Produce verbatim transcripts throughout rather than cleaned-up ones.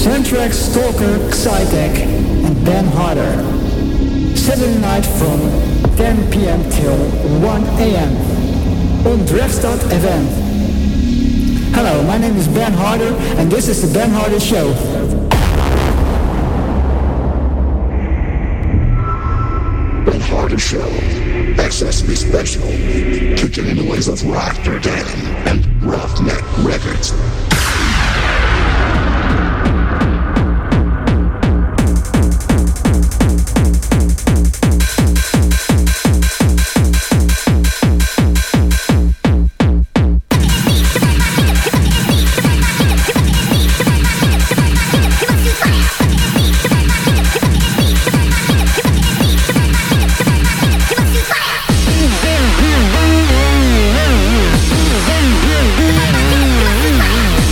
Soundtrack, Stalker, Psytech and Ben Harder. Saturday night from ten p.m. till one a.m. on Drefstad F M. Hello, my name is Ben Harder and this is the Ben Harder Show. Ben Harder Show. Access be special. Kicking in the ways of Rotterdam and Roughneck Records. Fire!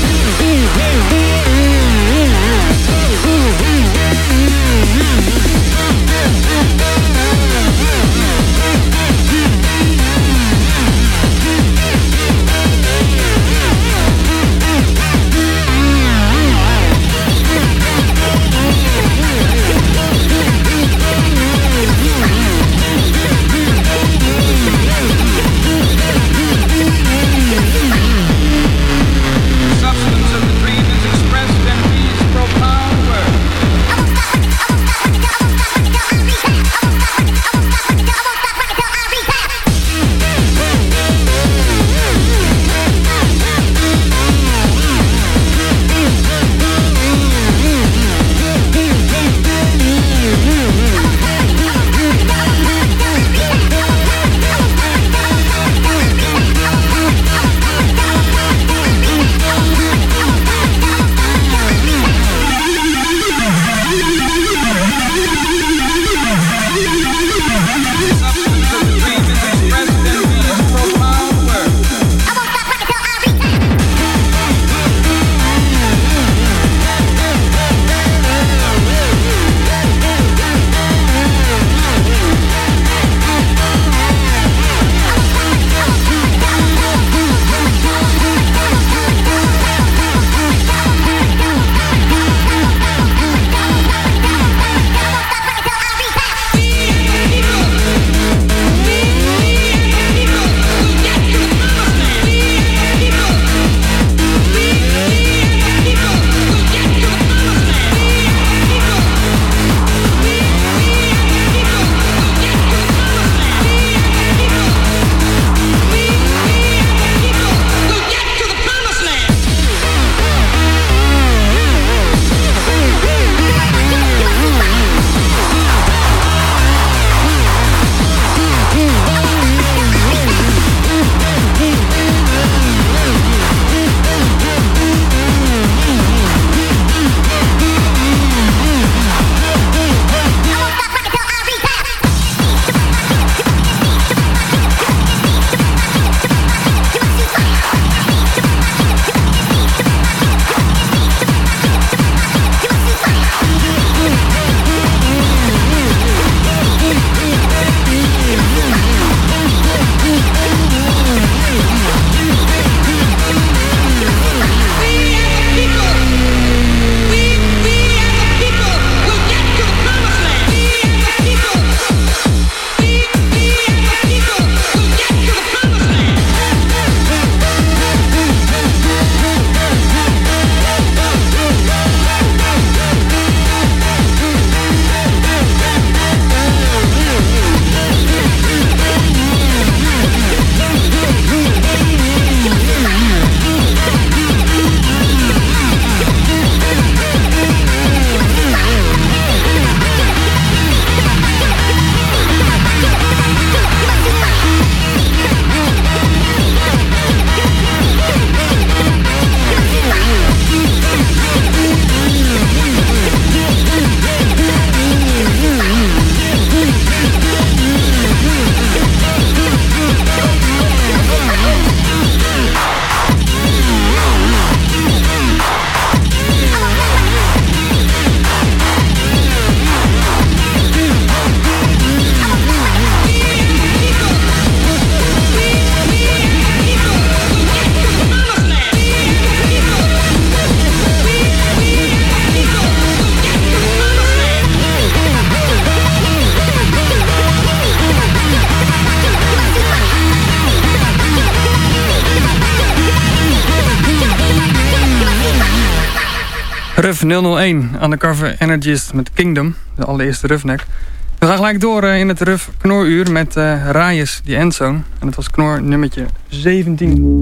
Ruff nul nul een, Undercover Energist met Kingdom, de allereerste Ruffneck. We gaan gelijk door uh, in het Ruff Knoruur met uh, Rayes, die Endzone. En dat was Knor nummertje zeventien.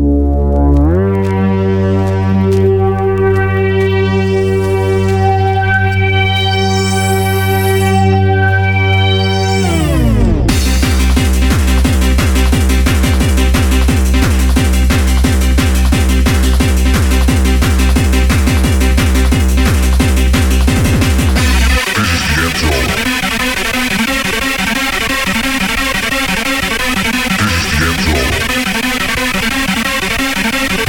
Gentle.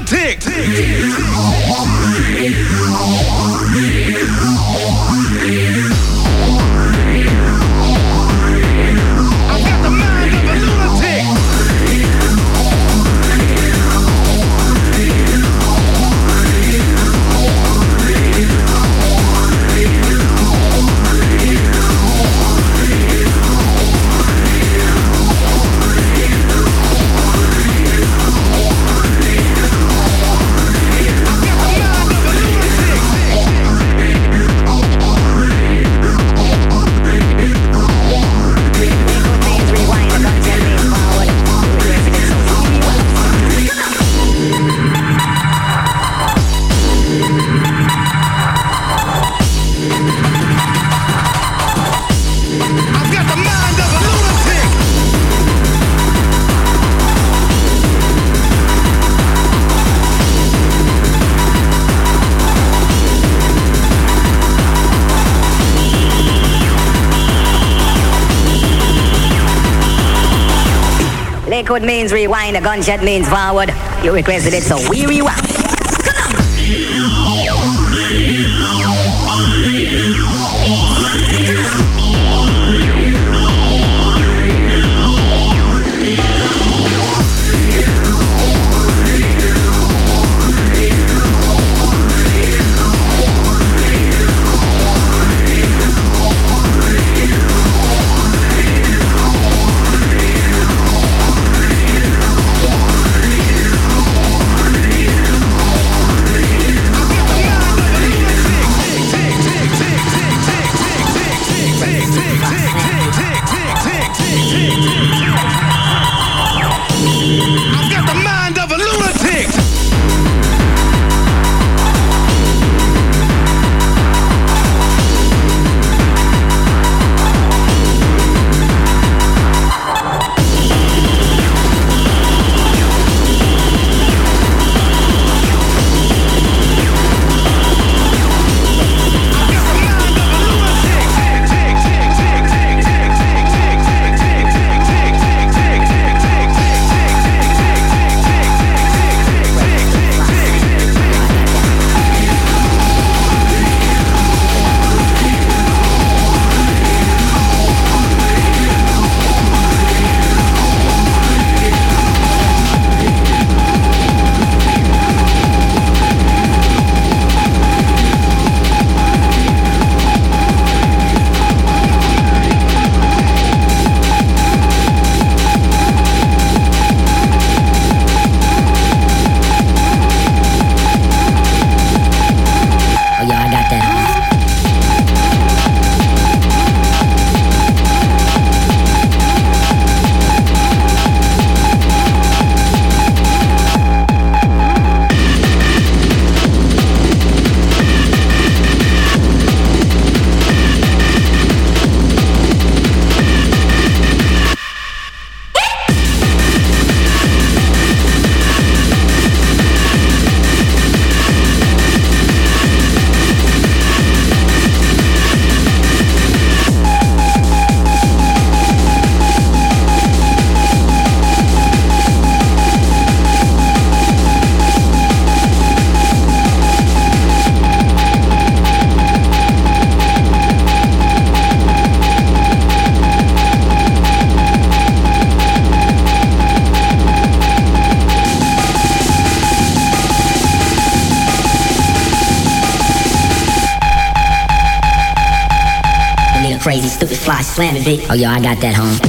lunatic. I've got the mind of a lunatic. Liquid means rewind, a gunshot means forward. You requested it, so we rewind. Crazy, stupid, fly, slamming beat. Oh, yo, I got that, home.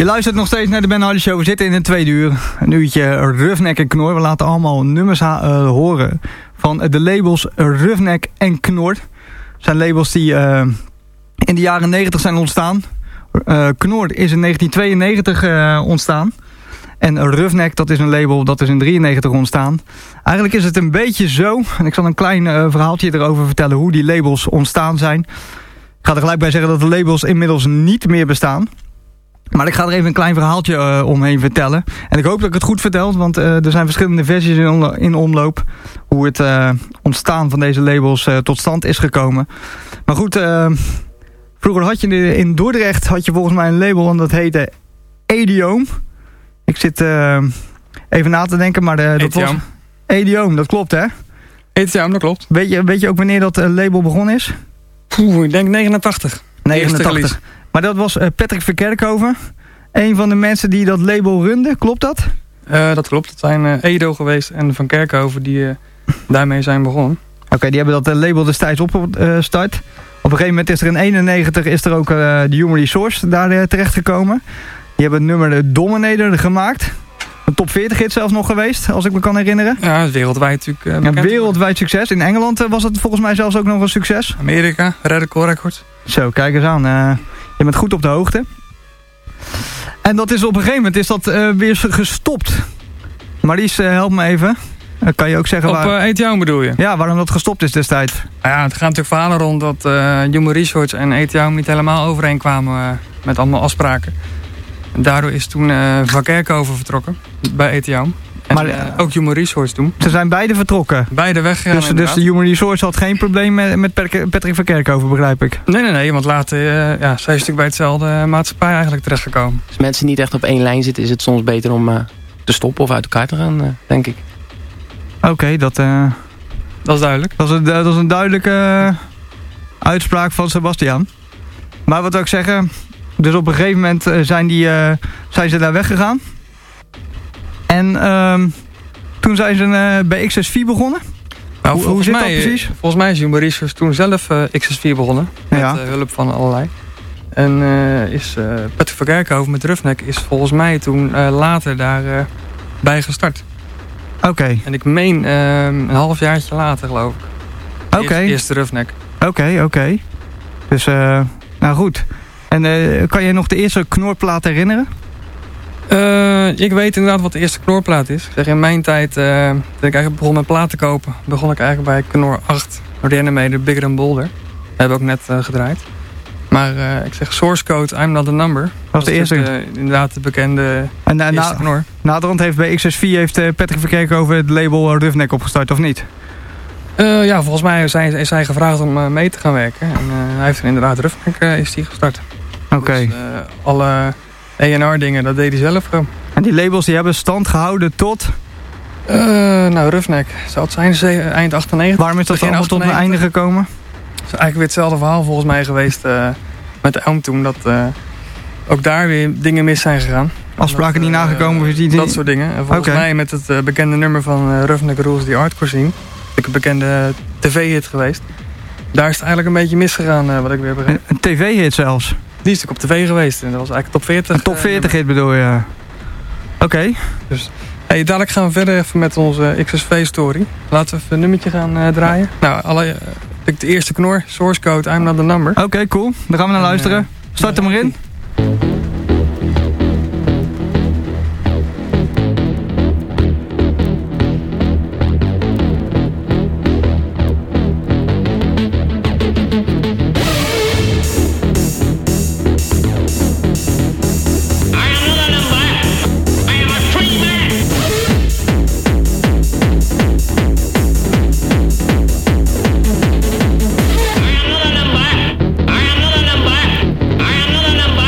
luistert nog steeds naar de Ben Hardy Show. We zitten in een tweede uur. Een uurtje Roughneck en Knor. We laten allemaal nummers uh, horen van de labels Roughneck en Knor. Het zijn labels die uh, in de jaren negentig zijn ontstaan. Uh, Knor is in negentien tweeënnegentig uh, ontstaan. En Roughneck, dat is een label dat is in drieënnegentig ontstaan. Eigenlijk is het een beetje zo. En ik zal een klein uh, verhaaltje erover vertellen hoe die labels ontstaan zijn. Ik ga er gelijk bij zeggen dat de labels inmiddels niet meer bestaan. Maar ik ga er even een klein verhaaltje uh, omheen vertellen. En ik hoop dat ik het goed vertel, want uh, er zijn verschillende versies in, om, in omloop. Hoe het uh, ontstaan van deze labels uh, tot stand is gekomen. Maar goed, uh, vroeger had je in Dordrecht had je volgens mij een label en dat heette Edioom. Ik zit uh, even na te denken, maar uh, dat was... Edioom, dat klopt hè? Edioom, dat klopt. Weet je, weet je ook wanneer dat uh, label begonnen is? Oeh, ik denk negenentachtig. negenentachtig. Maar dat was uh, Patrick Verkerkhoven. Een van de mensen die dat label runde, klopt dat? Uh, dat klopt, het zijn uh, Edo geweest en Van Kerkhoven die uh, daarmee zijn begonnen. Oké, okay, die hebben dat uh, label destijds opgestart. Uh, Op een gegeven moment is er in eenennegentig is er ook uh, de Human Resource daar uh, terechtgekomen. Die hebben het nummer de Dominator gemaakt. Een top veertig hit zelfs nog geweest, als ik me kan herinneren. Ja, wereldwijd natuurlijk. Uh, ja, wereldwijd succes. In Engeland uh, was het volgens mij zelfs ook nog een succes. Amerika, Radical Records. Zo, kijk eens aan. Uh, je bent goed op de hoogte. En dat is op een gegeven moment is dat uh, weer gestopt. Maries, uh, help me even. Uh, kan je ook zeggen op waar... uh, Edioom bedoel je? Ja, waarom dat gestopt is destijds. Nou ja, het gaan natuurlijk verhalen rond dat uh, Human Resource en Edioom niet helemaal overeenkwamen uh, met allemaal afspraken. En daardoor is toen uh, Van Kerkhoven vertrokken bij Edioom. En maar, uh, ook Human Resource toen. Ze zijn beide vertrokken. Beide weggegaan. Dus, dus de Human Resource had geen probleem met, met Patrick van Kerkhoven, begrijp ik. Nee, nee, nee. Want later uh, ja, zijn ze natuurlijk bij hetzelfde maatschappij eigenlijk terechtgekomen. Als mensen niet echt op één lijn zitten, is het soms beter om uh, te stoppen of uit elkaar te gaan, uh, denk ik. Oké, okay, dat... Uh, dat is duidelijk. Dat is een, dat is een duidelijke uh, uitspraak van Sebastian. Maar wat wil ik zeggen... Dus op een gegeven moment uh, zijn, die, uh, zijn ze daar weggegaan. En uh, toen zijn ze uh, bij X S vier begonnen. Nou, hoe hoe zit mij, dat precies? Volgens mij is Human Resource toen zelf uh, X S vier begonnen. Met ja. uh, hulp van allerlei. En uh, is uh, Patrick van Kerkhoven met Roughneck is volgens mij toen uh, later daar uh, bij gestart. Oké. Okay. En ik meen uh, een halfjaartje later, geloof ik. Oké. Okay. Eerst, eerst Roughneck. Oké, okay, oké. Okay. Dus, uh, nou goed. En uh, kan je nog de eerste Knorplaat herinneren? Uh, ik weet inderdaad wat de eerste Knorplaat is. Ik zeg, in mijn tijd, uh, toen ik eigenlijk begon met plaat te kopen, begon ik eigenlijk bij Knor acht. Reanimator, Bigger Than Boulder. Dat hebben we ook net uh, gedraaid. Maar uh, ik zeg, Source Code, I'm Not A Number. Dat was de eerste? De, inderdaad de bekende en, uh, eerste na, Knor. Naderhand heeft bij X S vier heeft uh, Patrick van Kerkhoven het label uh, Roughneck opgestart, of niet? Uh, ja, volgens mij is hij, is hij gevraagd om uh, mee te gaan werken. En uh, hij heeft inderdaad Roughneck uh, is die gestart. Oké. Okay. Dus, uh, alle A en R dingen, dat deed hij zelf gewoon. En die labels die hebben stand gehouden tot? Uh, nou, Roughneck. Zou het zijn eind achtennegentig? Waarom is dat allemaal tot een einde gekomen? Het is eigenlijk weer hetzelfde verhaal volgens mij geweest uh, met de Elm toen. Dat uh, ook daar weer dingen mis zijn gegaan. Afspraken niet uh, nagekomen? Uh, dat soort dingen. En volgens okay. mij met het uh, bekende nummer van uh, Roughneck Rules the Hardcore Scene. Een bekende tv-hit geweest. Daar is het eigenlijk een beetje misgegaan, uh, wat ik weer begreep. Een tv-hit zelfs? Die is natuurlijk op tv geweest. En dat was eigenlijk top veertig. Een top veertig hit bedoel je? Oké. Okay. Dus, hey, dadelijk gaan we verder even met onze X S V-story. Laten we even een nummertje gaan uh, draaien. Nou, alle, uh, de eerste Knor, Source Code, I'm Not A Number. Oké, okay, cool. Daar gaan we naar en, luisteren. Uh, Start er maar in. I am not a number.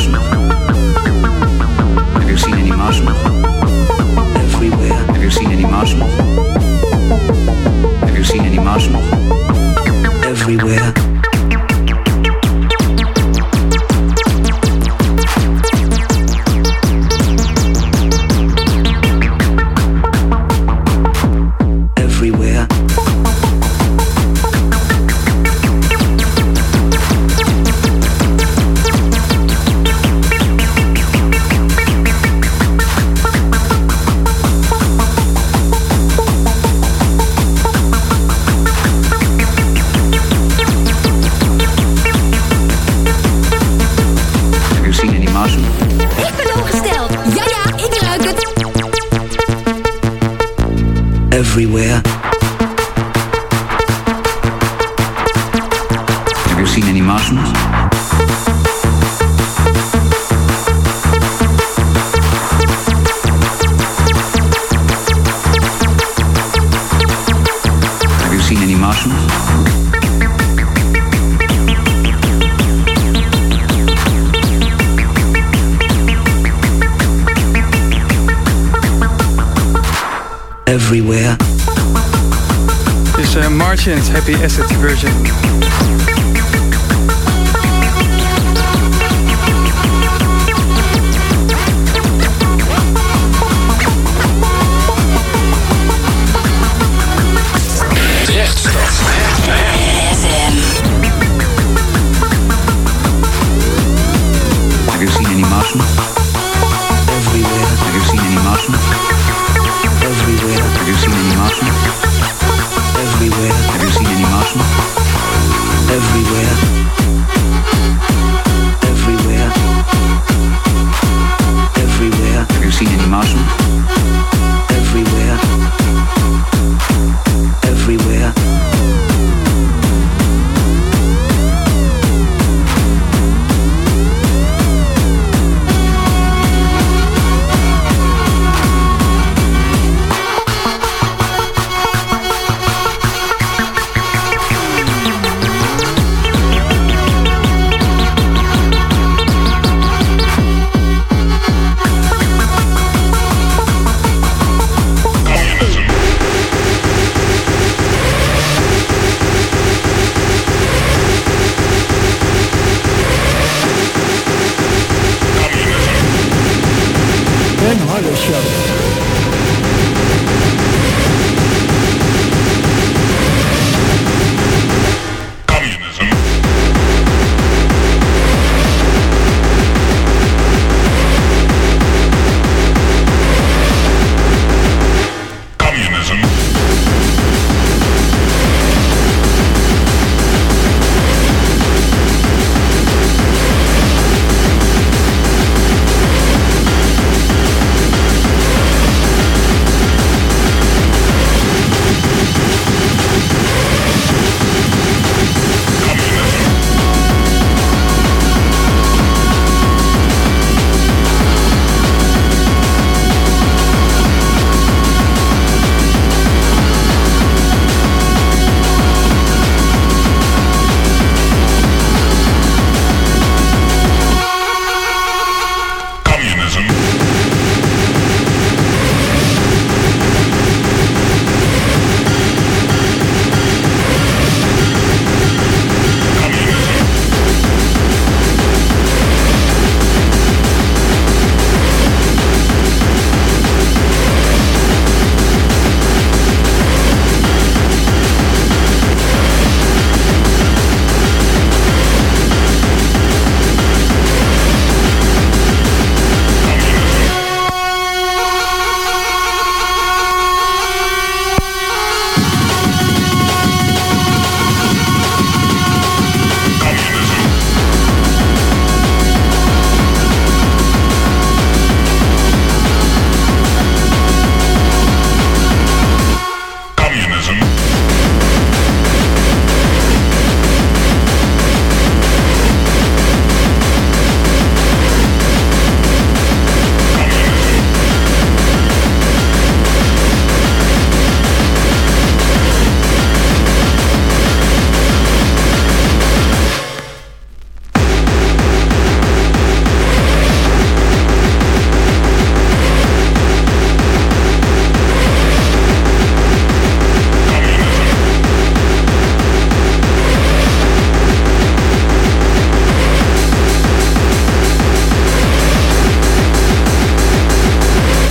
Martian? Have you seen any Martian? Everywhere. Have you seen any Martian? Have you seen any Martian? Everywhere. Everywhere. Have you seen any Martians? Have you seen any Martians? Everywhere. This is uh, Martians Happy Acid version. Have you seen any Martians? Everywhere. Have you seen any Martians? Everywhere. Have you seen any Martians? Everywhere. Have you seen any Martians? Everywhere. Everywhere. Everywhere. Have you seen any Martians? Everywhere. Everywhere.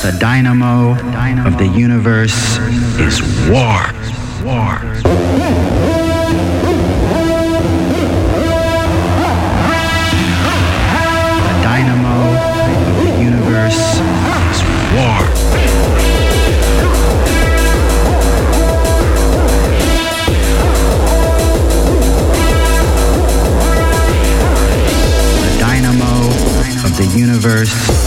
The dynamo of the universe is war. War. The dynamo of the universe is war. The dynamo of the universe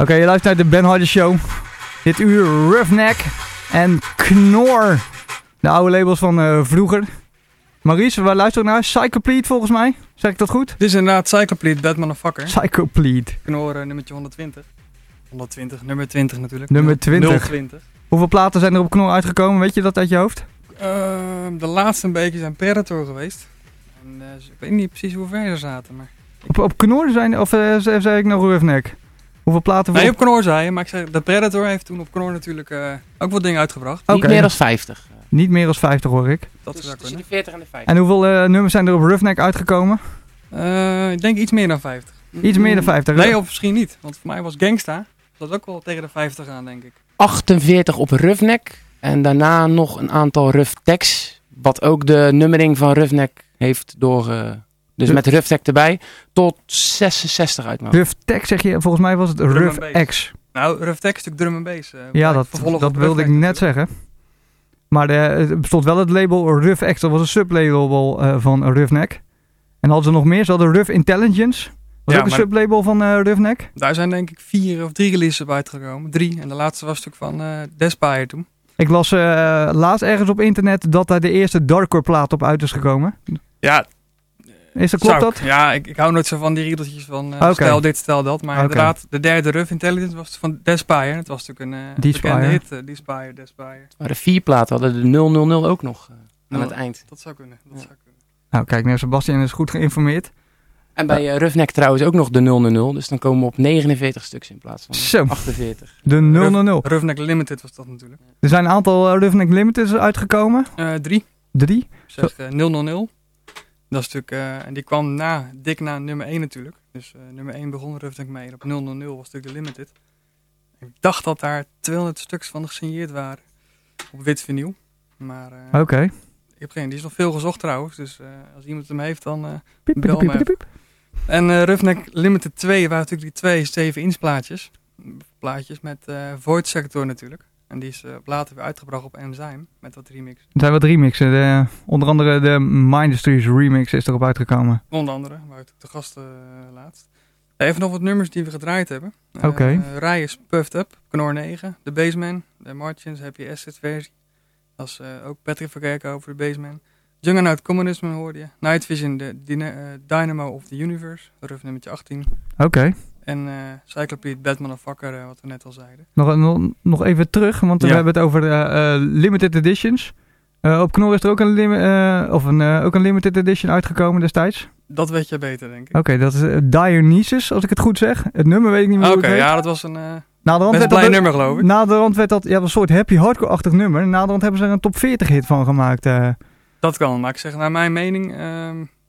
okay, je luistert naar de Ben Harder Show. Dit uur Roughneck en Knor. De oude labels van uh, vroeger. Maurice, waar luisteren we naar? Psychoplead volgens mij. Zeg ik dat goed? Dit is inderdaad Psychoplead, Bad Motherfucker. Psychoplead. Knor uh, nummertje honderdtwintig. honderdtwintig, nummer twintig natuurlijk. Nummer twintig. nul twintig. Hoeveel platen zijn er op Knor uitgekomen? Weet je dat uit je hoofd? Uh, de laatste een beetje zijn Predator geweest. En, uh, ik weet niet precies hoe ver ze zaten, maar... Op, op Knor zijn, of uh, zei ik nog Roughneck? Hoeveel platen? Nee, voor... op Knor zei je, maar ik zei, de Predator heeft toen op Knor natuurlijk uh, ook wat dingen uitgebracht. Okay. Niet meer dan vijftig. Niet meer dan vijftig hoor ik. Dat dus zou tussen kunnen. de veertig en de vijftig. En hoeveel uh, nummers zijn er op Roughneck uitgekomen? Uh, ik denk iets meer dan vijftig. Iets meer dan vijftig? Nee, of misschien niet. Want voor mij was Gangsta, dat ook wel tegen de vijftig aan, denk ik. achtenveertig op Roughneck. En daarna nog een aantal Rough Tex. Wat ook de nummering van Roughneck heeft door... Uh, dus de... met Roughneck erbij. Tot zesenzestig uitmaken. Rough Tex zeg je, volgens mij was het Drum Rough X. Nou, Rough Tex is natuurlijk drum and bass. Uh, ja, dat, dat wilde ik net zeggen. Maar de, er bestond wel het label Rough X. Dat was een sublabel uh, van Roughneck. En hadden ze nog meer. Ze hadden Rough Intelligence. Dat was ja, ook een sublabel van uh, Roughneck. Daar zijn denk ik vier of drie releases op uitgekomen. Drie. En de laatste was natuurlijk van uh, Despire toen. Ik las uh, laatst ergens op internet dat daar de eerste Darkcore plaat op uit is gekomen. Ja. Is dat, klopt dat? Ja, ik, ik hou nooit zo van die riedeltjes van uh, okay. stel dit, stel dat. Maar okay. inderdaad, de derde Rough Intelligence was van Despire. Het was natuurlijk een uh, bekende hit. Uh, Despire, Despire. Het waren vier platen. Hadden de nul nul nul ook nog uh, aan nul, het eind. Dat zou kunnen. Dat ja. zou kunnen. Nou, kijk, nou, Sebastian is goed geïnformeerd. En bij uh, Roughneck trouwens ook nog de nul nul nul. Dus dan komen we op negenenveertig stuks in plaats van Zo. achtenveertig. De nul nul nul. Roughneck Limited was dat natuurlijk. Er zijn een aantal Roughneck Limiteds uitgekomen. Uh, drie. Drie? Zeg uh, nul nul nul. Dat is natuurlijk, uh, en die kwam na, dik na nummer één natuurlijk. Dus uh, nummer één begon Roughneck mee. Op nul nul nul was natuurlijk de Limited. Ik dacht dat daar tweehonderd stuks van gesigneerd waren. Op wit vinyl. Maar uh, Oké. Okay. Ik heb geen, die is nog veel gezocht trouwens. Dus uh, als iemand hem heeft, dan uh, piep, bel piep, me piep, piep. En uh, Roughneck Limited twee waren natuurlijk die twee zeven inch plaatjes. Plaatjes met uh, Void Sector natuurlijk. En die is uh, later weer uitgebracht op Enzyme met wat remixen. Er zijn wat remixen. De, onder andere de Mindustries remix is erop uitgekomen. Onder andere, waar de gasten uh, laatst. Even nog wat nummers die we gedraaid hebben. Oké. Okay. Uh, Rij is Puffed Up, Knor negen, de Bassman, de Martians, Happy Acid versie. Dat is uh, ook Patrick van Kerkhoven, de Bassman. Juggernaut Communisme hoorde je. Night Vision, de Dyna- uh, Dynamo of the Universe, Rough nummertje achttien. Oké. Okay. En uh, Cyclopedia, Bad Motherfucker, uh, wat we net al zeiden. Nog, nog, nog even terug, want ja. we hebben het over uh, uh, limited editions. Uh, op Knor is er ook een, lim- uh, of een, uh, ook een limited edition uitgekomen destijds. Dat weet je beter, denk ik. Oké, okay, dat is uh, Dionysus, als ik het goed zeg. Het nummer weet ik niet meer. Oké, okay, ja, dat was een uh, best best blij nummer, geloof ik. Naderhand werd dat ja, een soort happy hardcore-achtig nummer. Naderhand hebben ze er een top veertig hit van gemaakt. Uh. Dat kan, maar ik zeg, naar mijn mening uh,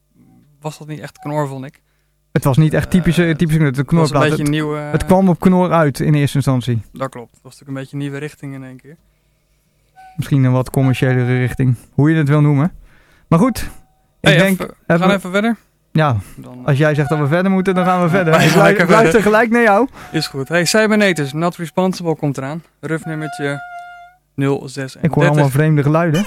was dat niet echt Knor, vond ik. Het was niet echt typische, uh, typische de Knorplaat. Het, het, nieuw, uh, het kwam op Knor uit in eerste instantie. Dat klopt. Het was natuurlijk een beetje een nieuwe richting in één keer. Misschien een wat commerciëlere richting. Hoe je het wil noemen. Maar goed. Ik hey, denk, even, we gaan even verder. Ja, dan, als jij zegt dat we verder moeten, dan gaan we ja, verder. Ik luister, luister gelijk naar jou. Is goed. Hey, Cybernators, Not Responsible komt eraan. Rough nummertje nul zes. Ik hoor allemaal vreemde geluiden.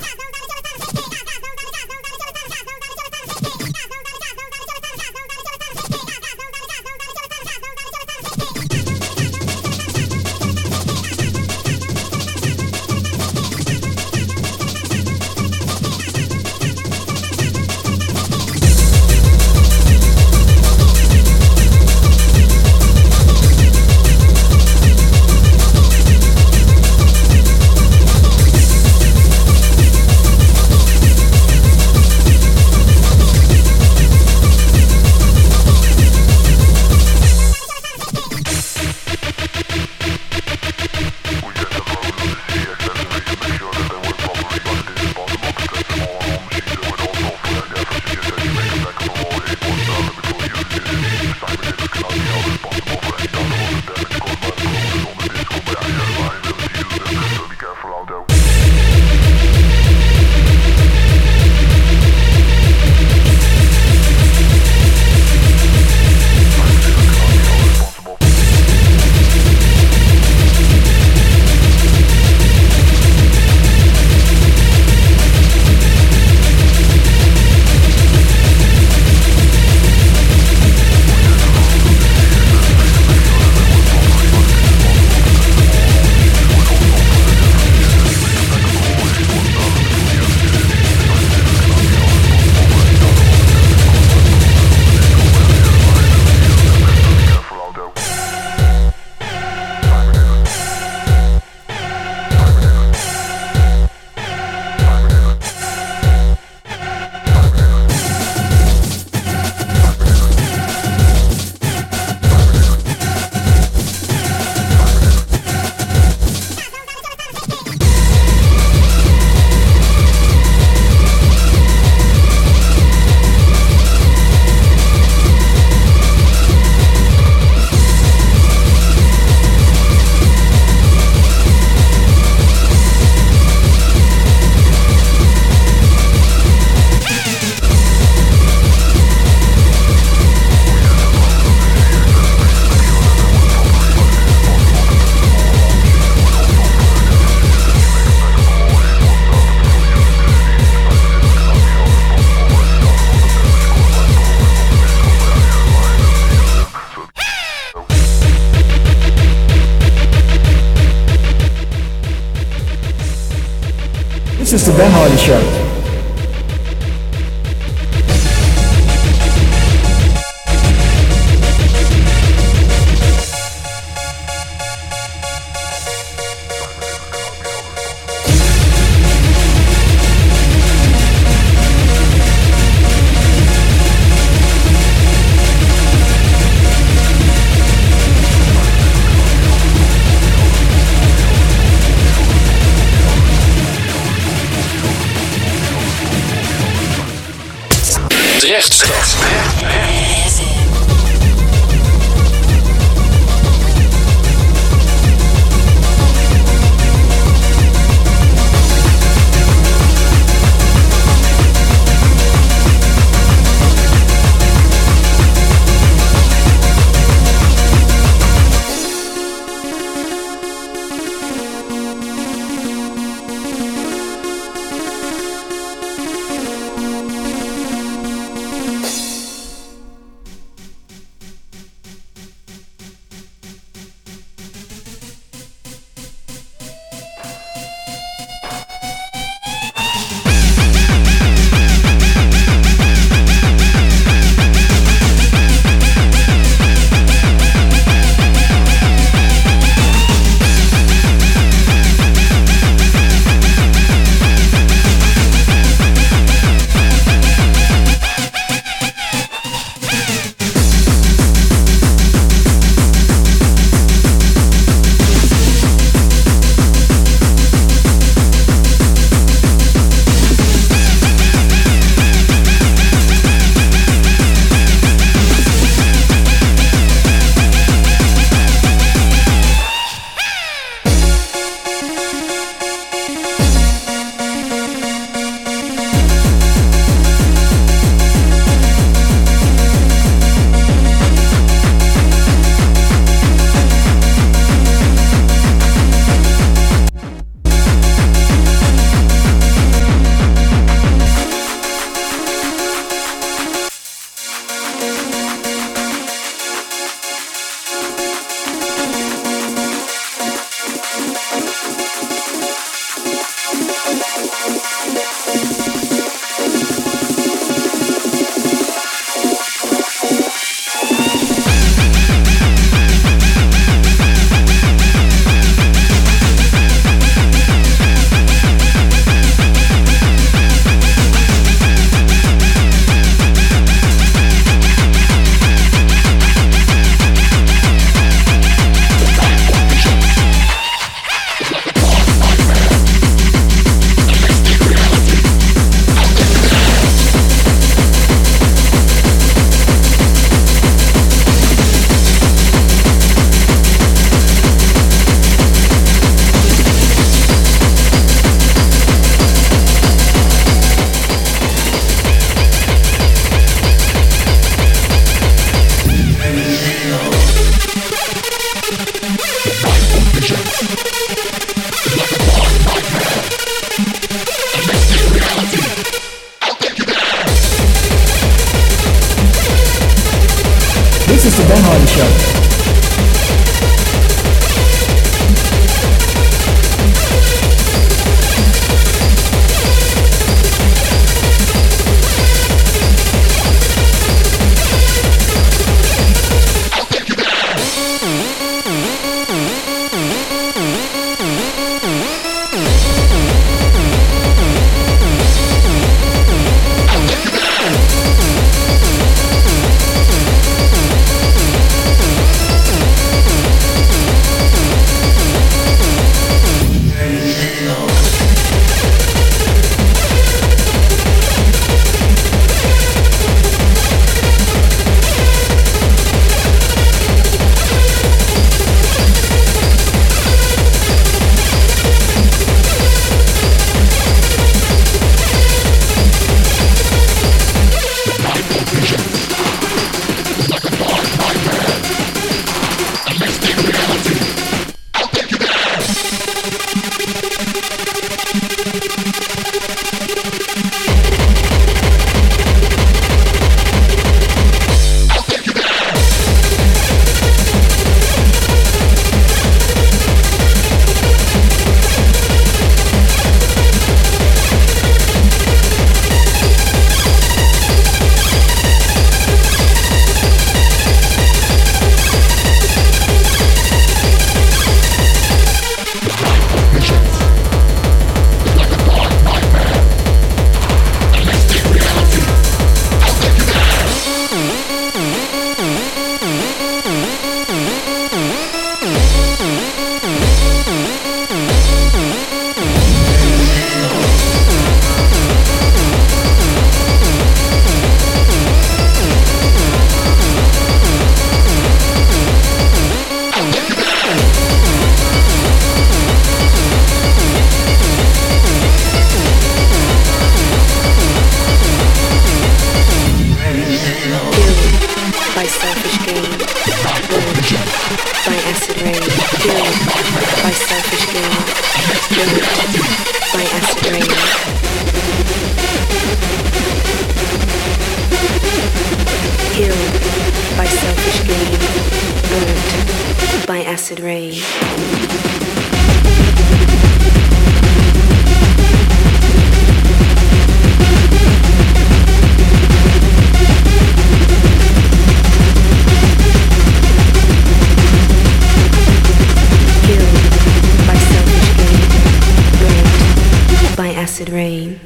is the Ben Hardy Show. This is the Ben Hardy Show. by acid rain. Killed by selfish gain, burnt by acid rain. By acid rain.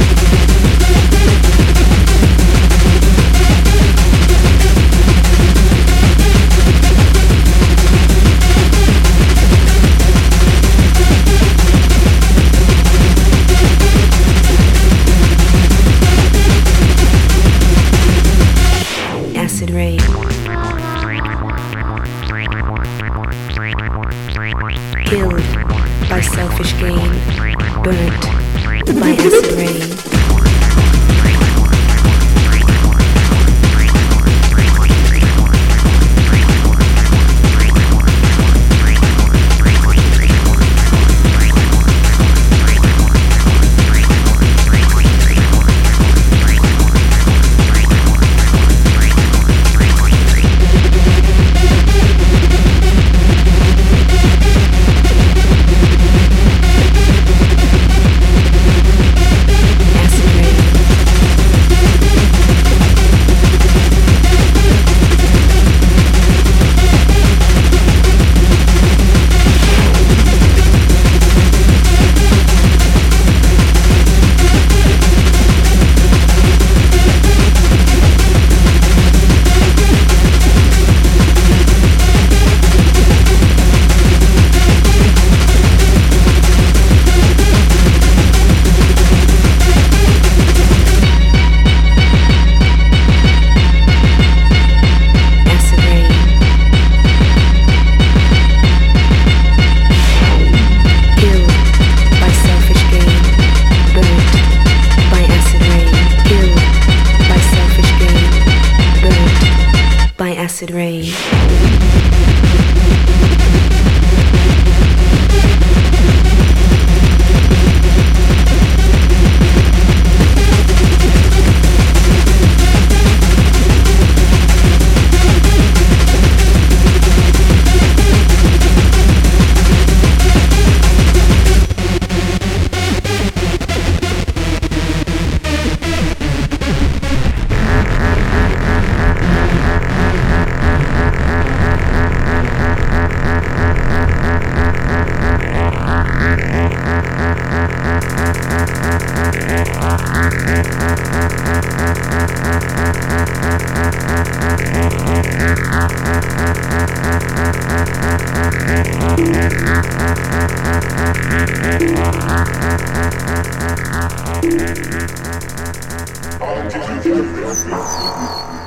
Acid rain. Killed by selfish gain, burnt by acid rain. Acid rain. I'll give you everything.